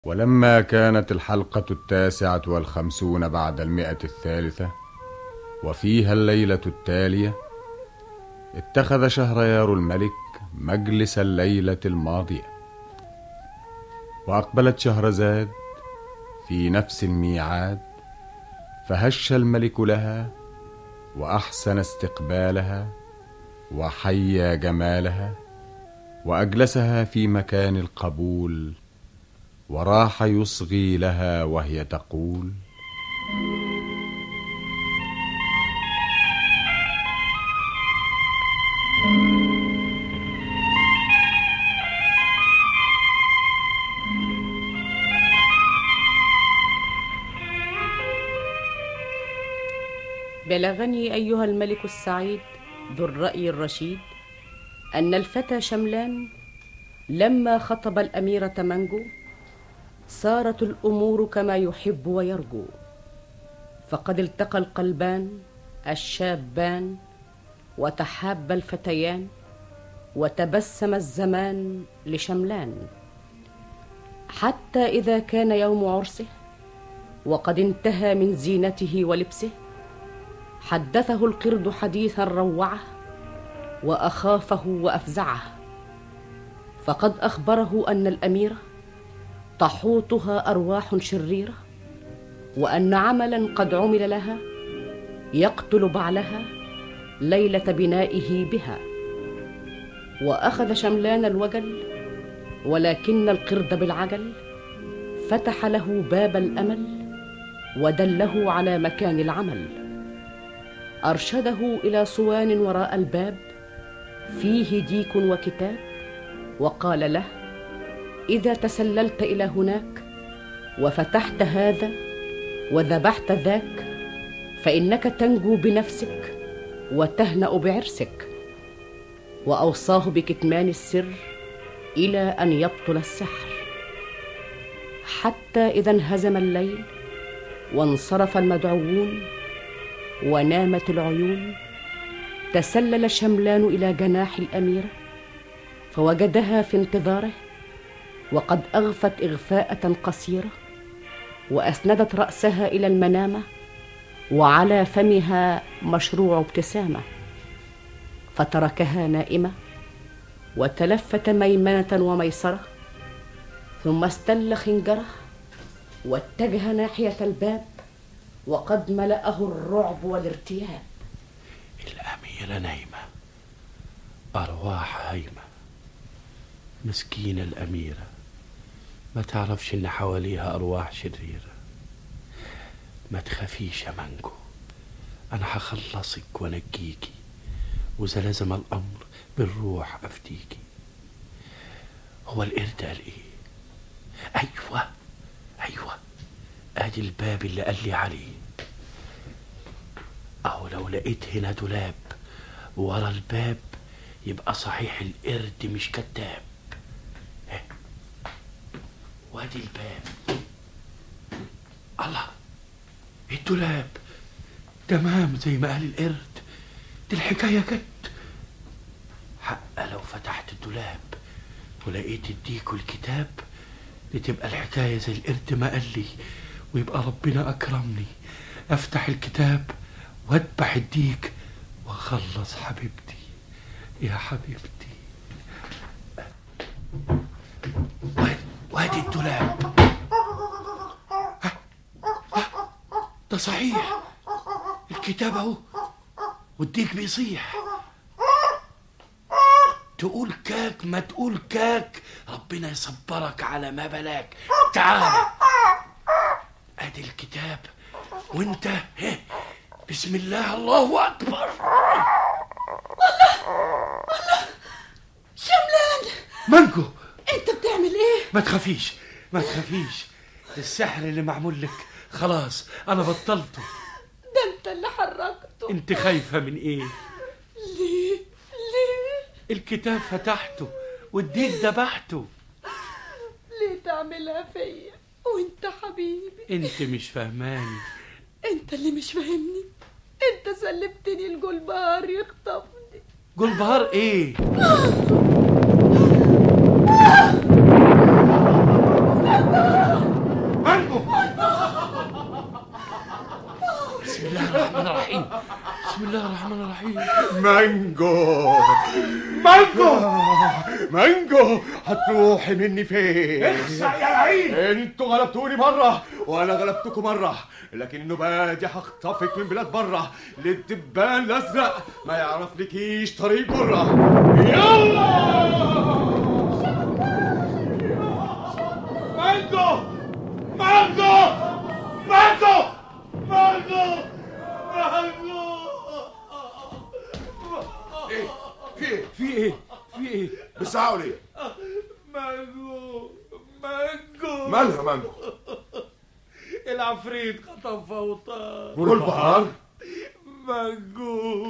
ولما كانت الحلقة 59 بعد 100 وفيها الليلة التالية، اتخذ شهريار الملك مجلس الليلة الماضية، وأقبلت شهرزاد في نفس الميعاد، فهش الملك لها وأحسن استقبالها وحيا جمالها، وأجلسها في مكان القبول، وراح يصغي لها وهي تقول: بلغني أيها الملك السعيد ذو الرأي الرشيد أن الفتى شملان لما خطب الأميرة منجو صارت الأمور كما يحب ويرجو، فقد التقى القلبان الشابان وتحاب الفتيان، وتبسم الزمان لشملان، حتى إذا كان يوم عرسه وقد انتهى من زينته ولبسه، حدثه القرد حديثا روعه وأخافه وأفزعه، فقد أخبره أن الأميرة تحوطها أرواح شريرة، وأن عملا قد عمل لها يقتل بعلها ليلة بنائه بها. وأخذ شملان الوجل، ولكن القرد بالعجل فتح له باب الأمل ودله على مكان العمل، أرشده إلى صوان وراء الباب فيه ديك وكتاب، وقال له: إذا تسللت إلى هناك وفتحت هذا وذبحت ذاك، فإنك تنجو بنفسك وتهنأ بعرسك. وأوصاه بكتمان السر إلى أن يبطل السحر، حتى إذا انهزم الليل وانصرف المدعوون ونامت العيون، تسلل شملان إلى جناح الأميرة فوجدها في انتظاره، وقد أغفت إغفاءة قصيرة، وأسندت رأسها إلى المنامة، وعلى فمها مشروع ابتسامة، فتركها نائمة وتلفت ميمنة وميسرة، ثم استل خنجره واتجه ناحية الباب، وقد ملأه الرعب والارتياب. الأميرة نايمة، أرواح هايمة، مسكينة الأميرة ما تعرفش إن حواليها أرواح شريرة. ما تخافيش يا مانجو، أنا هخلصك ونجيكي، وإذا لزم الأمر بالروح أفديكي. هو القرد قال إيه؟ أيوة ادي الباب اللي قال لي عليه. أو لو لقيت هنا دولاب ورا الباب يبقى صحيح القرد مش كذاب. وادي الباب. الله، الدولاب تمام زي ما قال القرد. دي الحكاية جت. حق لو فتحت الدولاب ولقيت الديك والكتاب بتبقى الحكاية زي القرد ما قال لي، ويبقى ربنا أكرمني أفتح الكتاب وأذبح الديك وأخلص حبيبتي يا حبيبتي. وادي الدولاب. ده صحيح الكتاب اهو، والديك بيصيح. تقول كاك ما تقول كاك، ربنا يصبرك على ما بلاك. تعال، ادي الكتاب وانت بسم الله الله اكبر. الله شملان، مانجو انت بتعمل ايه؟ ما تخافيش السحر اللي معمول لك خلاص انا بطلته. ده انت اللي حركته. انت خايفة من ايه؟ ليه الكتاب فتحته والديك ذبحته. ليه تعملها فيا وانت حبيبي؟ انت مش فاهماني. انت اللي مش فاهمني. انت سلبتني الجلبار يخطفني. جلبار ايه؟ الرحمن الرحيم. بسم الله الرحمن الرحيم. مانجو مانجو، هتروحي مني فين؟ اخسأ يا لعين. انتوا غلبتوني مرة وانا غلبتكم مرة، لكن النبادي هخطفك من بلاد برة للدبان الازرق، ما يعرف لكيش طريق برة. يلا مانجو مانجو مانجو مانجو مانجو. ايه في ايه بتزعقوا ليه؟ مانجو مالها مانجو؟ العفريت خطفها وطار. والبهار؟ مانجو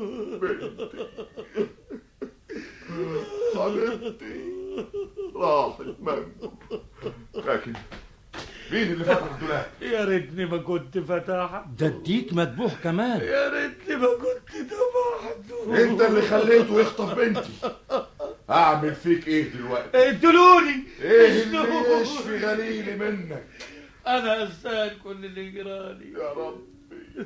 حبيبتي راحت مانجو. لكن مين اللي فتح الدولاب؟ يا ريتني ما كنت فتحت. ده الديك مدبوح كمان. يا ريتني ما كنت ذبحته. انت اللي خليته يخطف بنتي. اعمل فيك ايه دلوقتي؟ اقتلوني. ايه اللي يشفي غليلي منك؟ انا استاهل كل اللي جرالي. يا ربي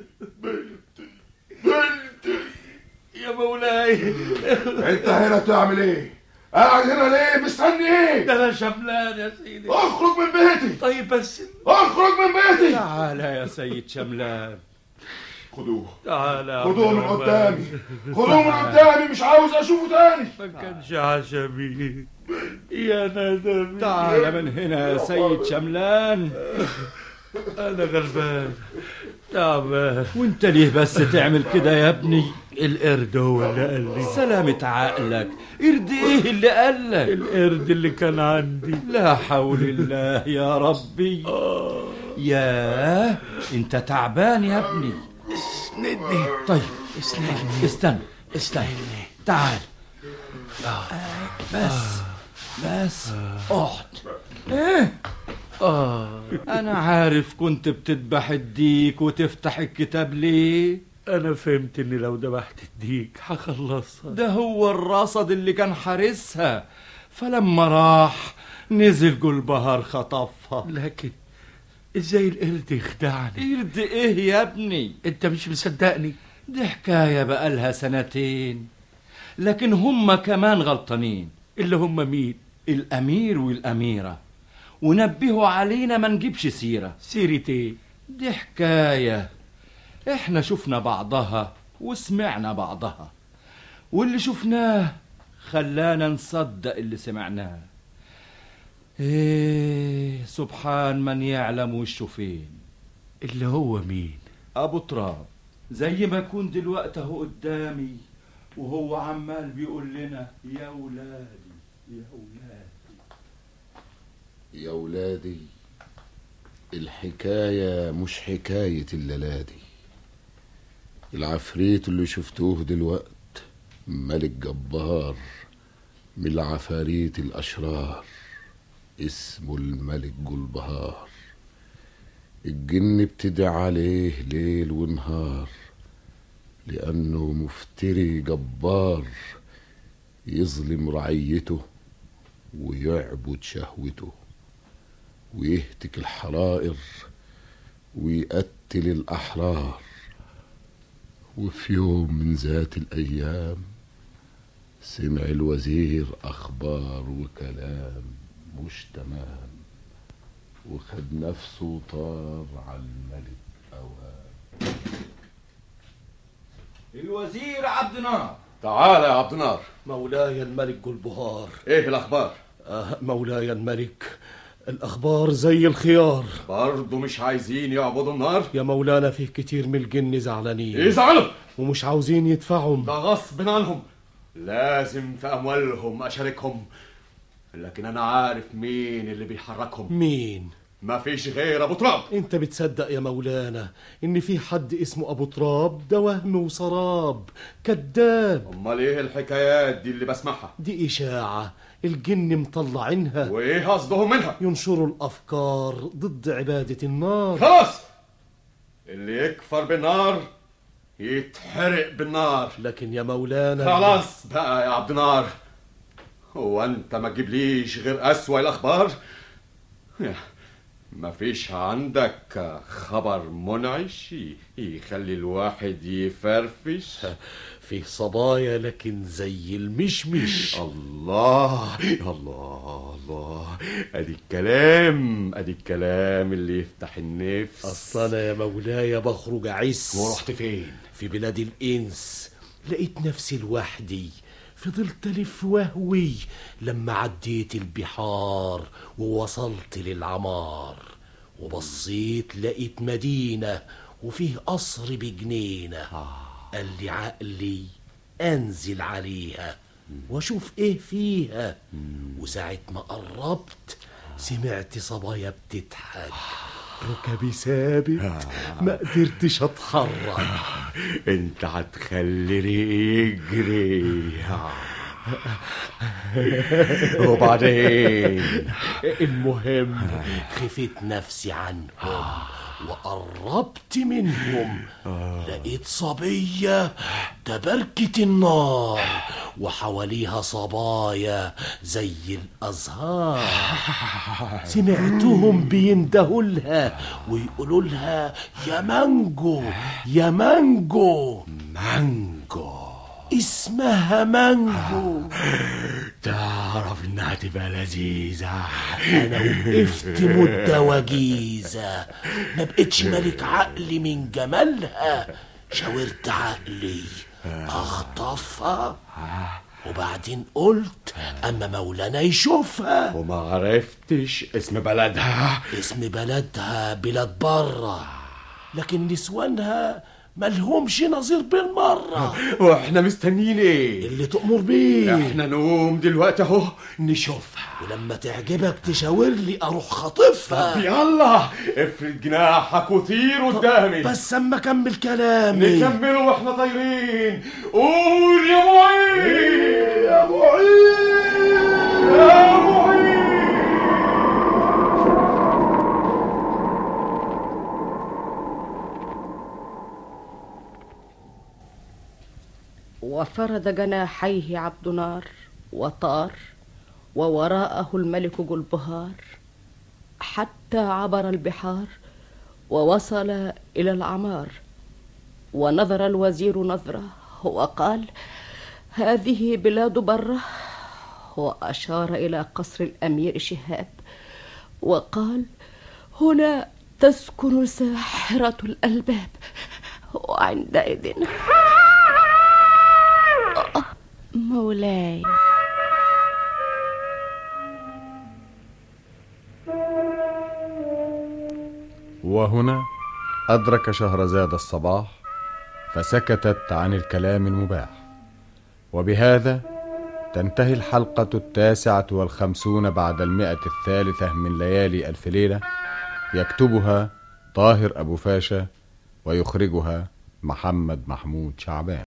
بنتي يا مولاي. انت هنا تعمل ايه؟ قاعد هنا ليه؟ مستني ايه؟ ده انا شملان يا سيدي. اخرج من بيتي. طيب بس اخرج من بيتي. تعالى يا سيد شملان. خدوه تعالى خدوه من قدامي، خدوه من قدامي، مش عاوز اشوفه تاني. ما كانش عشمي يا ندمي. تعالى من هنا يا سيد شملان. انا غلبان تعبان. وانت ليه بس تعمل كده يا ابني؟ القرد هو اللي قال لي. سلامة عقلك. قرد ايه اللي قالك؟ القرد اللي كان عندي. لا حول الله يا ربي. ياه انت تعبان يا ابني. اسندني. طيب اسندني. استنى تعال. بس اقعد. ايه انا عارف كنت بتذبح الديك وتفتح الكتاب ليه. انا فهمت اني لو ذبحت الديك هخلصها. ده هو الرصد اللي كان حارسها، فلما راح نزل جلبهار خطفها. لكن ازاي القرد يخدعني؟ قرد ايه يا ابني؟ انت مش مصدقني؟ دي حكاية بقالها 2 سنين، لكن هم كمان غلطانين. اللي هم مين؟ الأمير والأميرة، ونبهوا علينا ما نجيبش سيرة. سيرة ايه؟ دي حكاية احنا شفنا بعضها وسمعنا بعضها، واللي شفناه خلانا نصدق اللي سمعناه. ايه سبحان من يعلم وشه فين. اللي هو مين؟ ابو تراب، زي ما يكون دلوقتي اهو قدامي وهو عمال بيقول لنا يا ولادي يا ولادي يا ولادي. الحكاية مش حكاية الليلادي. العفريت اللي شفتوه دلوقت ملك جبار من العفاريت الأشرار، اسمه الملك جلبهار. الجن بتدعي عليه ليل ونهار، لأنه مفتري جبار، يظلم رعيته ويعبد شهوته، ويهتك الحرائر ويقتل الأحرار. وفي يوم من ذات الأيام سمع الوزير أخبار وكلام مش تمام، وخد نفسه وطار على الملك أوهام. الوزير عبد نار. تعال يا عبد نار. مولاي الملك جلبهار. ايه الاخبار؟ مولاي الملك، الاخبار زي الخيار. برضه مش عايزين يعبدوا النار؟ يا مولانا فيه كتير من الجن زعلانين. ايه زعلوا؟ ومش عاوزين يدفعهم. ده غصب عنهم، لازم في اموالهم اشاركهم، لكن انا عارف مين اللي بيحركهم. مين؟ مفيش غير ابو تراب. انت بتصدق يا مولانا ان في حد اسمه ابو تراب؟ ده وهم وسراب، كذاب. امال ايه الحكايات دي اللي بسمعها؟ دي اشاعة الجن مطلعينها. وايه قصدهم منها؟ ينشروا الافكار ضد عبادة النار. خلاص، اللي يكفر بالنار يتحرق بالنار. لكن يا مولانا خلاص بقى يا عبد نار، هو انت ما تجيبليش غير اسوأ الاخبار؟ مفيش عندك خبر منعش يخلي الواحد يفرفش؟ فيه صبايا لكن زي المشمش. الله الله الله، ادي الكلام اللي يفتح النفس. اصل انا يا مولاي بخرج اعس. ورحت فين؟ في بلاد الانس. لقيت نفسي لوحدي، فضلت الف وهوي لما عديت البحار ووصلت للعمار، وبصيت لقيت مدينة وفيه قصر بجنينة. قال لي عقلي انزل عليها واشوف ايه فيها. وساعة ما قربت سمعت صبايا بتضحك، ركبي ثابت ما قدرتش اتحرك. انت هتخليني يجري. وبعدين المهم خفت نفسي عنهم وقربت منهم. لقيت صبية تبركة النار وحواليها صبايا زي الأزهار. سمعتهم بيندهوا لها ويقولوا لها يا مانجو يا مانجو. مانجو؟ اسمها مانجو. تعرف انها تبقى لذيذة. انا وقفت مدة وجيزة، ما بقتش ملك عقلي من جمالها. شاورت عقلي اخطفها، وبعدين قلت اما مولانا يشوفها. وما عرفتش اسم بلدها؟ اسم بلدها بلاد برة، لكن نسوانها ملهمش نظير بالمرة. واحنا مستنيين ايه؟ اللي تأمر بيه. احنا نقوم دلوقتي اهو نشوفها، ولما تعجبك تشاور لي اروح خاطفها. يلا افرد جناحك وطير قدامي. بس اما اكمل كلامي. نكمله واحنا طايرين. قول يا معين يا معين يا معين. وفرد جناحيه عبد نار وطار، ووراءه الملك جلبهار، حتى عبر البحار ووصل إلى العمار. ونظر الوزير نظرة وقال هذه بلاد برة، وأشار إلى قصر الأمير شهاب وقال هنا تسكن ساحرة الألباب. وعندئذ مولاي. وهنا أدرك شهرزاد الصباح فسكتت عن الكلام المباح. وبهذا تنتهي الحلقة 59 بعد 103 من ليالي ألف ليلة. يكتبها طاهر أبو فاشا ويخرجها محمد محمود شعبان.